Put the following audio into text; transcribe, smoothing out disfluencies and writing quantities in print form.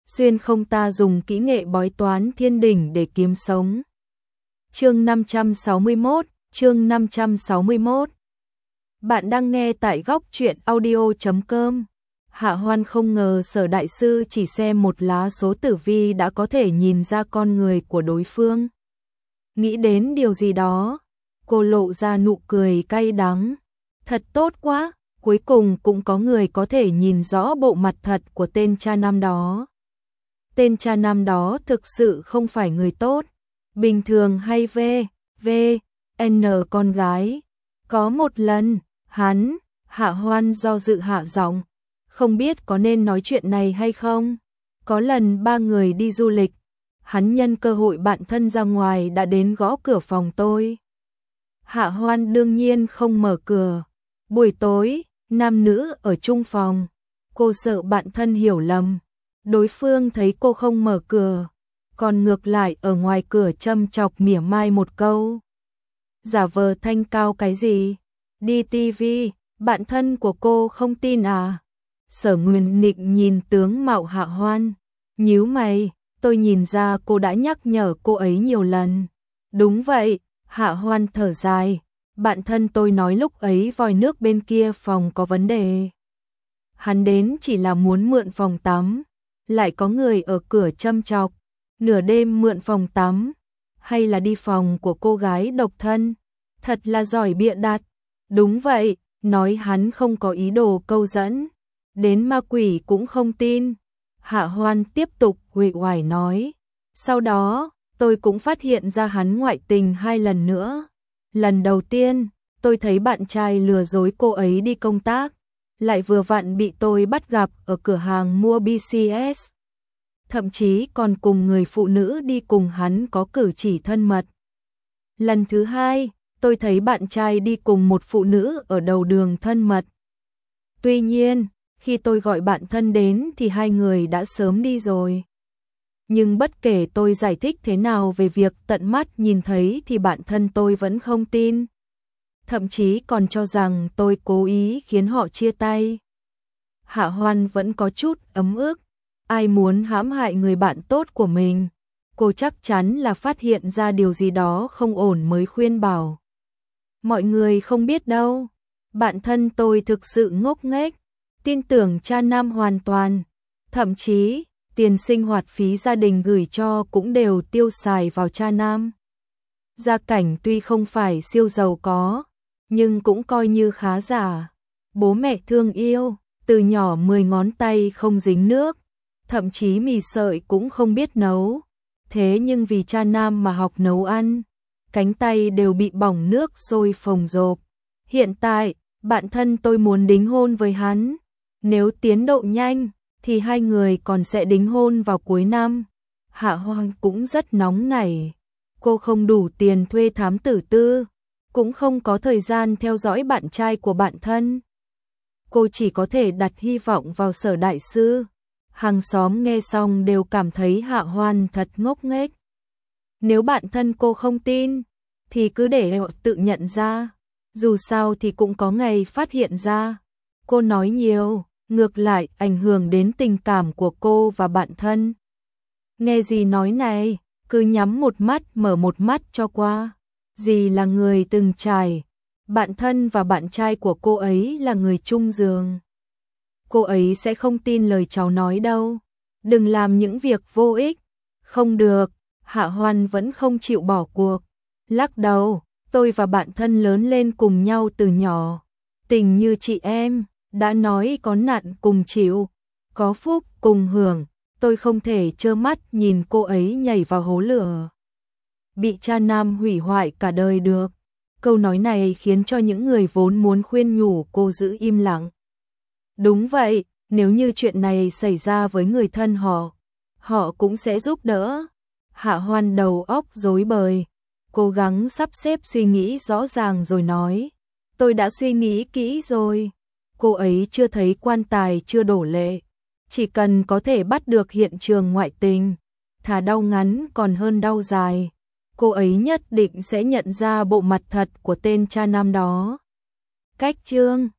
xuyên không ta dùng kỹ nghệ bói toán thiên đỉnh để kiếm sống. Chương 561. Bạn đang nghe tại góc truyện audio.com. Hạ Hoan không ngờ Sở đại sư chỉ xem một lá số tử vi đã có thể nhìn ra con người của đối phương. Nghĩ đến điều gì đó, cô lộ ra nụ cười cay đắng. Thật tốt quá, cuối cùng cũng có người có thể nhìn rõ bộ mặt thật của tên cha nam đó. Tên cha nam đó thực sự không phải người tốt, bình thường hay n con gái. Có một lần, Hạ Hoan do dự hạ giọng, không biết có nên nói chuyện này hay không. Có lần ba người đi du lịch, hắn nhân cơ hội bạn thân ra ngoài đã đến gõ cửa phòng tôi. Hạ Hoan đương nhiên không mở cửa. Buổi tối, nam nữ ở chung phòng, cô sợ bạn thân hiểu lầm. Đối phương thấy cô không mở cửa, còn ngược lại ở ngoài cửa châm chọc mỉa mai một câu. Giả vờ thanh cao cái gì? Đi tivi, bạn thân của cô không tin à? Sở Nguyên Nịnh nhìn tướng mạo Hạ Hoan, nhíu mày, tôi nhìn ra cô đã nhắc nhở cô ấy nhiều lần. Đúng vậy, Hạ Hoan thở dài, bạn thân tôi nói lúc ấy vòi nước bên kia phòng có vấn đề. Hắn đến chỉ là muốn mượn phòng tắm, lại có người ở cửa châm chọc, nửa đêm mượn phòng tắm, hay là đi phòng của cô gái độc thân, thật là giỏi bịa đặt. Đúng vậy, nói hắn không có ý đồ câu dẫn, đến ma quỷ cũng không tin. Hạ Hoan tiếp tục uể oải nói, sau đó tôi cũng phát hiện ra hắn ngoại tình 2 lần nữa. Lần đầu tiên, tôi thấy bạn trai lừa dối cô ấy đi công tác, lại vừa vặn bị tôi bắt gặp ở cửa hàng mua BCS. Thậm chí còn cùng người phụ nữ đi cùng hắn có cử chỉ thân mật. Lần thứ 2, tôi thấy bạn trai đi cùng một phụ nữ ở đầu đường thân mật. Tuy nhiên, khi tôi gọi bạn thân đến thì hai người đã sớm đi rồi. Nhưng bất kể tôi giải thích thế nào về việc tận mắt nhìn thấy thì bạn thân tôi vẫn không tin. Thậm chí còn cho rằng tôi cố ý khiến họ chia tay. Hạ Hoan vẫn có chút ấm ức. Ai muốn hãm hại người bạn tốt của mình? Cô chắc chắn là phát hiện ra điều gì đó không ổn mới khuyên bảo. Mọi người không biết đâu. Bạn thân tôi thực sự ngốc nghếch, tin tưởng cha nam hoàn toàn. Thậm chí, tiền sinh hoạt phí gia đình gửi cho cũng đều tiêu xài vào cha nam. Gia cảnh tuy không phải siêu giàu có, nhưng cũng coi như khá giả. Bố mẹ thương yêu, từ nhỏ 10 ngón tay không dính nước, thậm chí mì sợi cũng không biết nấu. Thế nhưng vì cha nam mà học nấu ăn, cánh tay đều bị bỏng nước sôi phồng rộp. Hiện tại, bạn thân tôi muốn đính hôn với hắn. Nếu tiến độ nhanh, thì hai người còn sẽ đính hôn vào cuối năm. Hạ Hoan cũng rất nóng nảy. Cô không đủ tiền thuê thám tử tư, cũng không có thời gian theo dõi bạn trai của bạn thân. Cô chỉ có thể đặt hy vọng vào Sở đại sư. Hàng xóm nghe xong đều cảm thấy Hạ Hoan thật ngốc nghếch. Nếu bạn thân cô không tin, thì cứ để họ tự nhận ra. Dù sao thì cũng có ngày phát hiện ra. Cô nói nhiều, ngược lại ảnh hưởng đến tình cảm của cô và bạn thân. Nghe dì nói này, cứ nhắm một mắt mở một mắt cho qua. Dì là người từng trải, bạn thân và bạn trai của cô ấy là người chung giường. Cô ấy sẽ không tin lời cháu nói đâu. Đừng làm những việc vô ích. Không được, Hạ Hoan vẫn không chịu bỏ cuộc. Lắc đầu, tôi và bạn thân lớn lên cùng nhau từ nhỏ. Tình như chị em, đã nói có nạn cùng chịu, có phúc cùng hưởng. Tôi không thể trơ mắt nhìn cô ấy nhảy vào hố lửa, bị cha nam hủy hoại cả đời được. Câu nói này khiến cho những người vốn muốn khuyên nhủ cô giữ im lặng. Đúng vậy, nếu như chuyện này xảy ra với người thân họ cũng sẽ giúp đỡ. Hạ Hoan đầu óc rối bời, cố gắng sắp xếp suy nghĩ rõ ràng rồi nói, tôi đã suy nghĩ kỹ rồi. Cô ấy chưa thấy quan tài chưa đổ lệ, chỉ cần có thể bắt được hiện trường ngoại tình, thà đau ngắn còn hơn đau dài. Cô ấy nhất định sẽ nhận ra bộ mặt thật của tên cha nam đó. Cách chương